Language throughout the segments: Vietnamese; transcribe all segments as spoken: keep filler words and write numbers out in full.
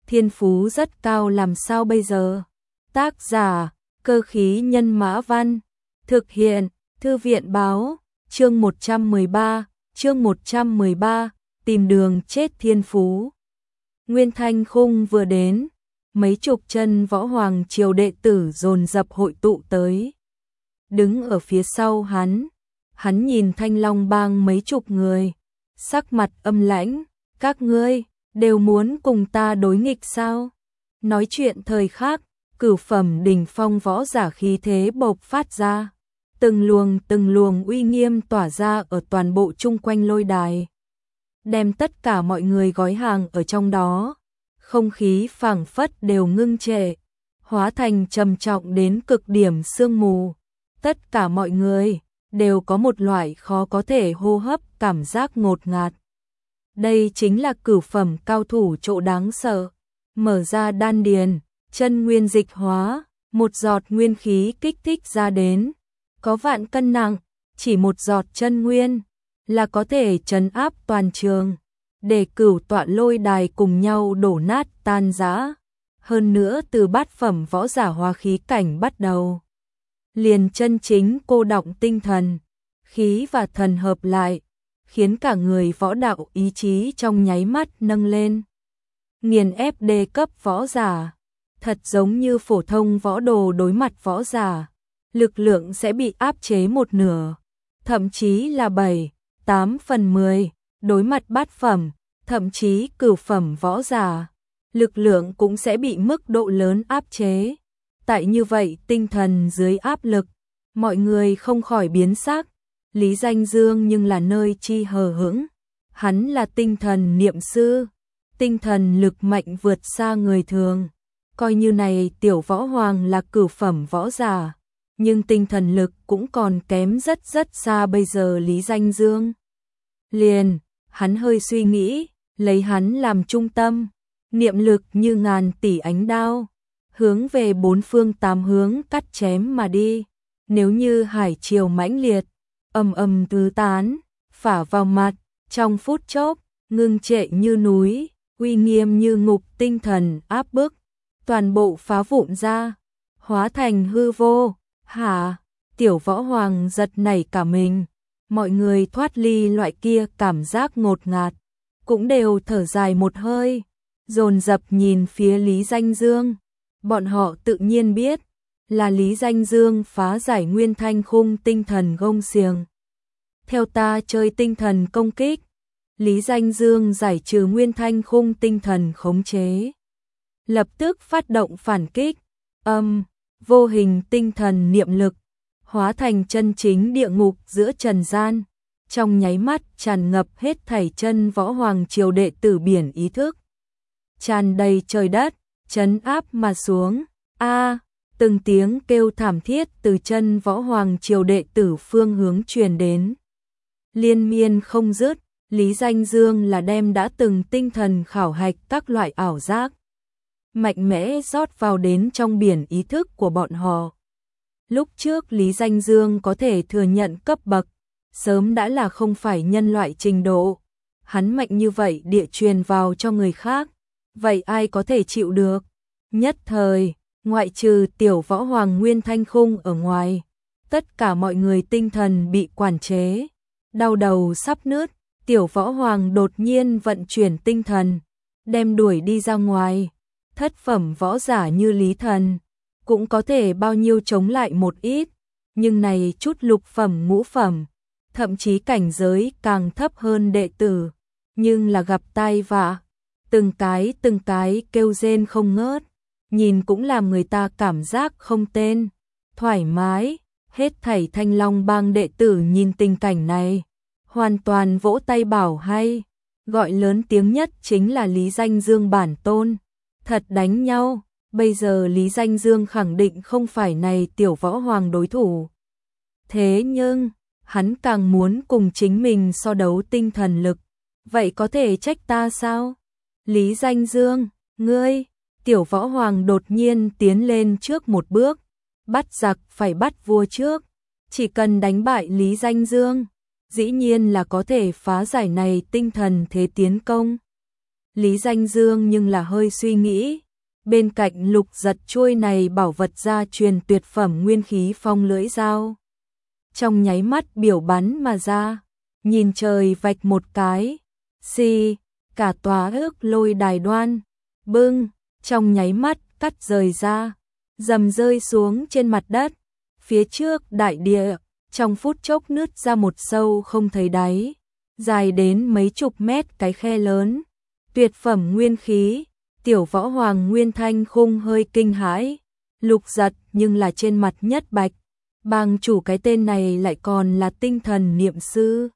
thiên phú rất cao làm sao bây giờ? Tác giả, Cơ khí nhân mã văn. Thực hiện, Thư viện báo, chương một trăm mười ba, chương một trăm mười ba, tìm đường chết thiên phú. Nguyên Thanh Khung vừa đến, mấy chục chân võ hoàng triều đệ tử dồn dập hội tụ tới. Đứng ở phía sau hắn, hắn nhìn Thanh Long bang mấy chục người, sắc mặt âm lãnh, các ngươi đều muốn cùng ta đối nghịch sao? Nói chuyện thời khắc, cửu phẩm đỉnh phong võ giả khí thế bộc phát ra, từng luồng từng luồng uy nghiêm tỏa ra ở toàn bộ chung quanh lôi đài, đem tất cả mọi người gói hàng ở trong đó, không khí phảng phất đều ngưng trệ, hóa thành trầm trọng đến cực điểm sương mù. Tất cả mọi người đều có một loại khó có thể hô hấp cảm giác ngột ngạt. Đây chính là cửu phẩm cao thủ chỗ đáng sợ. Mở ra đan điền, chân nguyên dịch hóa, một giọt nguyên khí kích thích ra đến, có vạn cân nặng, chỉ một giọt chân nguyên là có thể trấn áp toàn trường, để cửu tọa lôi đài cùng nhau đổ nát tan rã. Hơn nữa từ bát phẩm võ giả hóa khí cảnh bắt đầu, liền chân chính cô đọng tinh thần, khí và thần hợp lại, khiến cả người võ đạo ý chí trong nháy mắt nâng lên. Nghiền ép đê cấp võ giả, thật giống như phổ thông võ đồ đối mặt võ giả, lực lượng sẽ bị áp chế một nửa, thậm chí là bảy, tám phần mười, đối mặt bát phẩm, thậm chí cửu phẩm võ giả, lực lượng cũng sẽ bị mức độ lớn áp chế. Tại như vậy tinh thần dưới áp lực, mọi người không khỏi biến sắc. Lý Danh Dương nhưng là nơi chi hờ hững, hắn là tinh thần niệm sư, tinh thần lực mạnh vượt xa người thường. Coi như này tiểu võ hoàng là cửu phẩm võ giả, nhưng tinh thần lực cũng còn kém rất rất xa bây giờ Lý Danh Dương. Liền, hắn hơi suy nghĩ, lấy hắn làm trung tâm, niệm lực như ngàn tỷ ánh đao, hướng về bốn phương tám hướng cắt chém mà đi. Nếu như hải triều mãnh liệt, ầm ầm tứ tán, phả vào mặt, trong phút chốc, ngưng trệ như núi, uy nghiêm như ngục tinh thần áp bức, toàn bộ phá vụn ra, hóa thành hư vô. Hả? Tiểu võ hoàng giật nảy cả mình, mọi người thoát ly loại kia cảm giác ngột ngạt, cũng đều thở dài một hơi, dồn dập nhìn phía Lý Danh Dương. Bọn họ tự nhiên biết, là Lý Danh Dương phá giải Nguyên Thanh Khung tinh thần gông xiềng. Theo ta chơi tinh thần công kích, Lý Danh Dương giải trừ Nguyên Thanh Khung tinh thần khống chế, lập tức phát động phản kích, âm, vô hình tinh thần niệm lực, hóa thành chân chính địa ngục giữa trần gian, trong nháy mắt tràn ngập hết thảy chân võ hoàng triều đệ tử biển ý thức, tràn đầy trời đất, trấn áp mà xuống. A, từng tiếng kêu thảm thiết từ chân võ hoàng triều đệ tử phương hướng truyền đến, liên miên không dứt. Lý Danh Dương là đem đã từng tinh thần khảo hạch các loại ảo giác mạnh mẽ rót vào đến trong biển ý thức của bọn họ. Lúc trước Lý Danh Dương có thể thừa nhận cấp bậc, sớm đã là không phải nhân loại trình độ. Hắn mạnh như vậy địa truyền vào cho người khác, vậy ai có thể chịu được? Nhất thời, ngoại trừ tiểu võ hoàng Nguyên Thanh Khung ở ngoài, tất cả mọi người tinh thần bị quản chế, đau đầu sắp nứt. Tiểu võ hoàng đột nhiên vận chuyển tinh thần, đem đuổi đi ra ngoài. Thất phẩm võ giả như Lý Thần cũng có thể bao nhiêu chống lại một ít, nhưng này chút lục phẩm ngũ phẩm, thậm chí cảnh giới càng thấp hơn đệ tử, nhưng là gặp tai vạ, từng cái từng cái kêu rên không ngớt, nhìn cũng làm người ta cảm giác không tên, thoải mái. Hết thảy Thanh Long bang đệ tử nhìn tình cảnh này, hoàn toàn vỗ tay bảo hay, gọi lớn tiếng nhất chính là Lý Danh Dương bản tôn. Thật đánh nhau, bây giờ Lý Danh Dương khẳng định không phải này tiểu võ hoàng đối thủ. Thế nhưng, hắn càng muốn cùng chính mình so đấu tinh thần lực, vậy có thể trách ta sao? Lý Danh Dương, ngươi, tiểu võ hoàng đột nhiên tiến lên trước một bước, bắt giặc phải bắt vua trước, chỉ cần đánh bại Lý Danh Dương, dĩ nhiên là có thể phá giải này tinh thần thế tiến công. Lý Danh Dương nhưng là hơi suy nghĩ. Bên cạnh Lục Giật chuôi này bảo vật gia truyền tuyệt phẩm nguyên khí phong lưỡi dao. Trong nháy mắt biểu bắn mà ra, nhìn trời vạch một cái, xì, cả tòa ước lôi đài đoan, bưng, trong nháy mắt cắt rời ra, dầm rơi xuống trên mặt đất, phía trước đại địa, trong phút chốc nứt ra một sâu không thấy đáy, dài đến mấy chục mét cái khe lớn, tuyệt phẩm nguyên khí, tiểu võ hoàng Nguyên Thanh Khung hơi kinh hãi, Lục Giật nhưng là trên mặt nhất bạch. Bang chủ cái tên này lại còn là tinh thần niệm sư.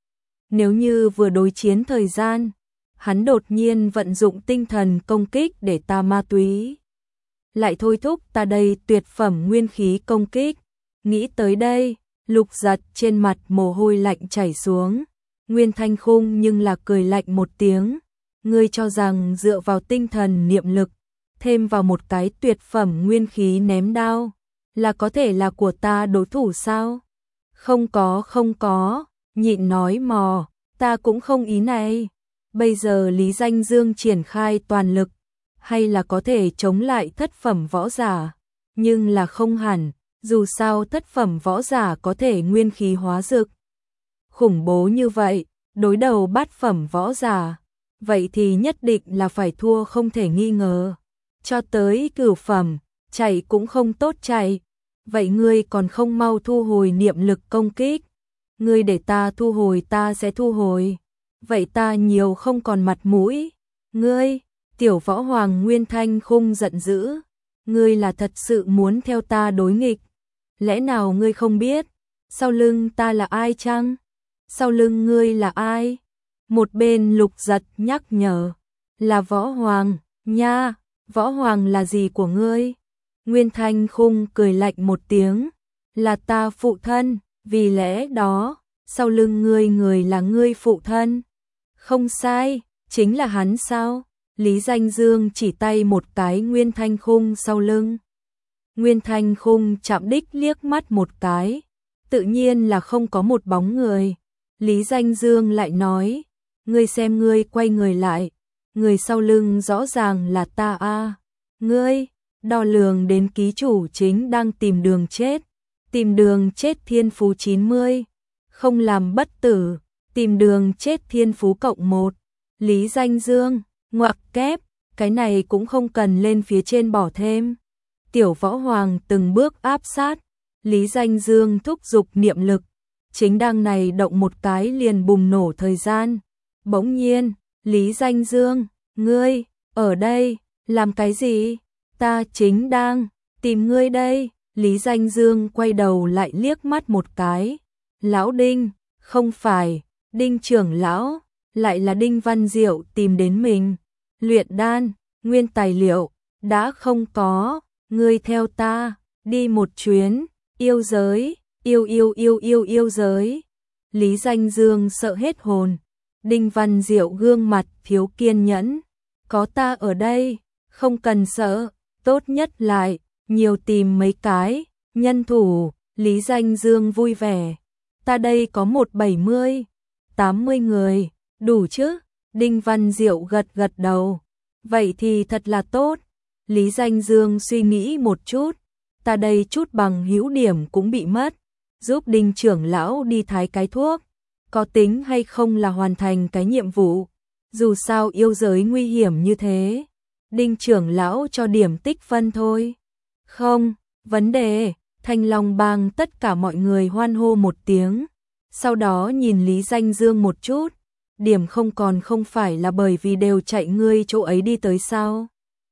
Nếu như vừa đối chiến thời gian, hắn đột nhiên vận dụng tinh thần công kích để ta ma túy. Lại thôi thúc ta đây tuyệt phẩm nguyên khí công kích. Nghĩ tới đây, Lục Giật trên mặt mồ hôi lạnh chảy xuống. Nguyên Thanh Khung nhưng là cười lạnh một tiếng. Ngươi cho rằng dựa vào tinh thần niệm lực, thêm vào một cái tuyệt phẩm nguyên khí ném đao, là có thể là của ta đối thủ sao? Không có không có, nhịn nói mò, ta cũng không ý này. Bây giờ Lý Danh Dương triển khai toàn lực, hay là có thể chống lại thất phẩm võ giả, nhưng là không hẳn, dù sao thất phẩm võ giả có thể nguyên khí hóa dực. Khủng bố như vậy, đối đầu bát phẩm võ giả, vậy thì nhất định là phải thua không thể nghi ngờ. Cho tới cửu phẩm, chạy cũng không tốt chạy. Vậy ngươi còn không mau thu hồi niệm lực công kích. Ngươi để ta thu hồi ta sẽ thu hồi. Vậy ta nhiều không còn mặt mũi. Ngươi, tiểu võ hoàng Nguyên Thanh Khung giận dữ. Ngươi là thật sự muốn theo ta đối nghịch. Lẽ nào ngươi không biết, sau lưng ta là ai chăng? Sau lưng ngươi là ai? Một bên Lục Giật nhắc nhở. Là võ hoàng, nha, võ hoàng là gì của ngươi? Nguyên Thanh Khung cười lạnh một tiếng, là ta phụ thân, vì lẽ đó, sau lưng ngươi người là ngươi phụ thân. Không sai, chính là hắn sao? Lý Danh Dương chỉ tay một cái Nguyên Thanh Khung sau lưng. Nguyên Thanh Khung chạm đích liếc mắt một cái, tự nhiên là không có một bóng người. Lý Danh Dương lại nói, ngươi xem ngươi quay người lại, người sau lưng rõ ràng là ta a. Ngươi đo lường đến ký chủ chính đang tìm đường chết, tìm đường chết thiên phú chín mươi, không làm bất tử, tìm đường chết thiên phú cộng một. Lý Danh Dương, ngoặc kép, cái này cũng không cần lên phía trên bỏ thêm. Tiểu võ hoàng từng bước áp sát, Lý Danh Dương thúc giục niệm lực, chính đang này động một cái liền bùng nổ thời gian. Bỗng nhiên, Lý Danh Dương, ngươi, ở đây, làm cái gì? Ta chính đang tìm ngươi đây. Lý Danh Dương quay đầu lại liếc mắt một cái. Lão Đinh, không phải, Đinh trưởng lão, lại là Đinh Văn Diệu tìm đến mình. Luyện đan, nguyên tài liệu, đã không có, ngươi theo ta, đi một chuyến, yêu giới, yêu yêu yêu yêu yêu giới. Lý Danh Dương sợ hết hồn. Đinh Văn Diệu gương mặt thiếu kiên nhẫn. Có ta ở đây, không cần sợ, tốt nhất lại, nhiều tìm mấy cái, nhân thủ. Lý Danh Dương vui vẻ. Ta đây có một bảy mươi, tám mươi người, đủ chứ? Đinh Văn Diệu gật gật đầu. Vậy thì thật là tốt. Lý Danh Dương suy nghĩ một chút. Ta đây chút bằng hữu điểm cũng bị mất. Giúp Đinh trưởng lão đi thái cái thuốc. Có tính hay không là hoàn thành cái nhiệm vụ. Dù sao yêu giới nguy hiểm như thế. Đinh trưởng lão cho điểm tích phân thôi. Không, vấn đề. Thanh Long Bang tất cả mọi người hoan hô một tiếng. Sau đó nhìn Lý Danh Dương một chút. Điểm không còn không phải là bởi vì đều chạy ngươi chỗ ấy đi tới sao.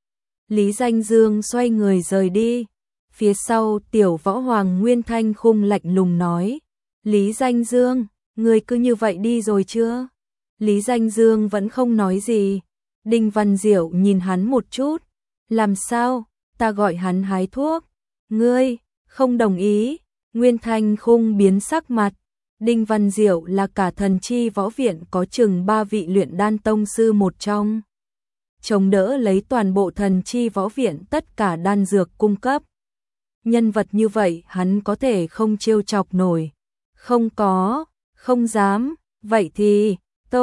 Lý Danh Dương xoay người rời đi. Phía sau tiểu võ hoàng Nguyên Thanh Khung lạnh lùng nói. Lý Danh Dương, ngươi cứ như vậy đi rồi chưa? Lý Danh Dương vẫn không nói gì. Đinh Văn Diệu nhìn hắn một chút. Làm sao? Ta gọi hắn hái thuốc. Ngươi, không đồng ý. Nguyên Thanh Khung biến sắc mặt. Đinh Văn Diệu là cả thần chi võ viện có chừng ba vị luyện đan tông sư một trong. Chống đỡ lấy toàn bộ thần chi võ viện tất cả đan dược cung cấp. Nhân vật như vậy hắn có thể không trêu chọc nổi. Không có, không dám, vậy thì, tốt,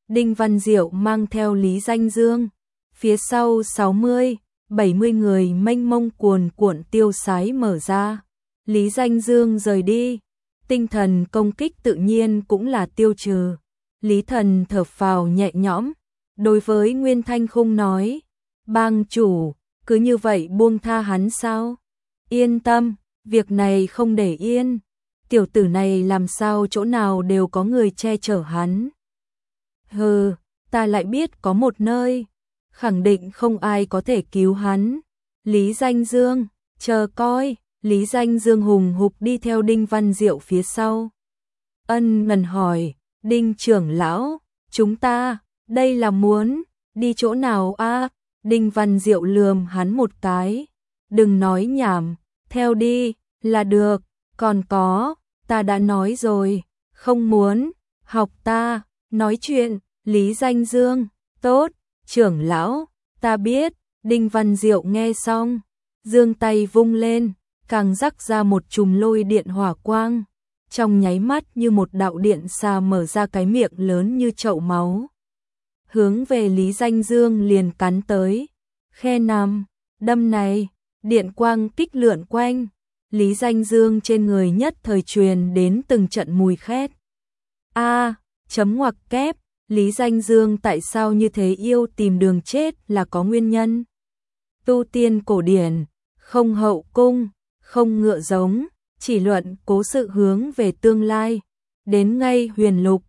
Đinh Văn Diệu mang theo Lý Danh Dương, phía sau sáu mươi, bảy mươi người mênh mông cuồn cuộn tiêu sái mở ra. Lý Danh Dương rời đi, tinh thần công kích tự nhiên cũng là tiêu trừ. Lý Thần thở phào nhẹ nhõm, đối với Nguyên Thanh Khung nói, bang chủ, cứ như vậy buông tha hắn sao? Yên tâm, việc này không để yên, tiểu tử này làm sao chỗ nào đều có người che chở hắn. Hừ, ta lại biết có một nơi, khẳng định không ai có thể cứu hắn. Lý Danh Dương, chờ coi. Lý Danh Dương hùng hục đi theo Đinh Văn Diệu phía sau. Ân ngần hỏi, Đinh trưởng lão, chúng ta, đây là muốn, đi chỗ nào a? À? Đinh Văn Diệu lườm hắn một cái. Đừng nói nhảm, theo đi, là được, còn có, ta đã nói rồi, không muốn, học ta, nói chuyện, Lý Danh Dương, tốt, trưởng lão, ta biết, Đinh Văn Diệu nghe xong, giương tay vung lên. Càng rắc ra một chùm lôi điện hỏa quang, trong nháy mắt như một đạo điện xà mở ra cái miệng lớn như chậu máu. Hướng về Lý Danh Dương liền cắn tới, khe nằm, đâm này, điện quang kích lượn quanh, Lý Danh Dương trên người nhất thời truyền đến từng trận mùi khét. A, chấm ngoặc kép, Lý Danh Dương tại sao như thế yêu tìm đường chết là có nguyên nhân. Tu tiên cổ điển, không hậu cung, không ngựa giống, chỉ luận cố sự hướng về tương lai, đến ngay huyền lục,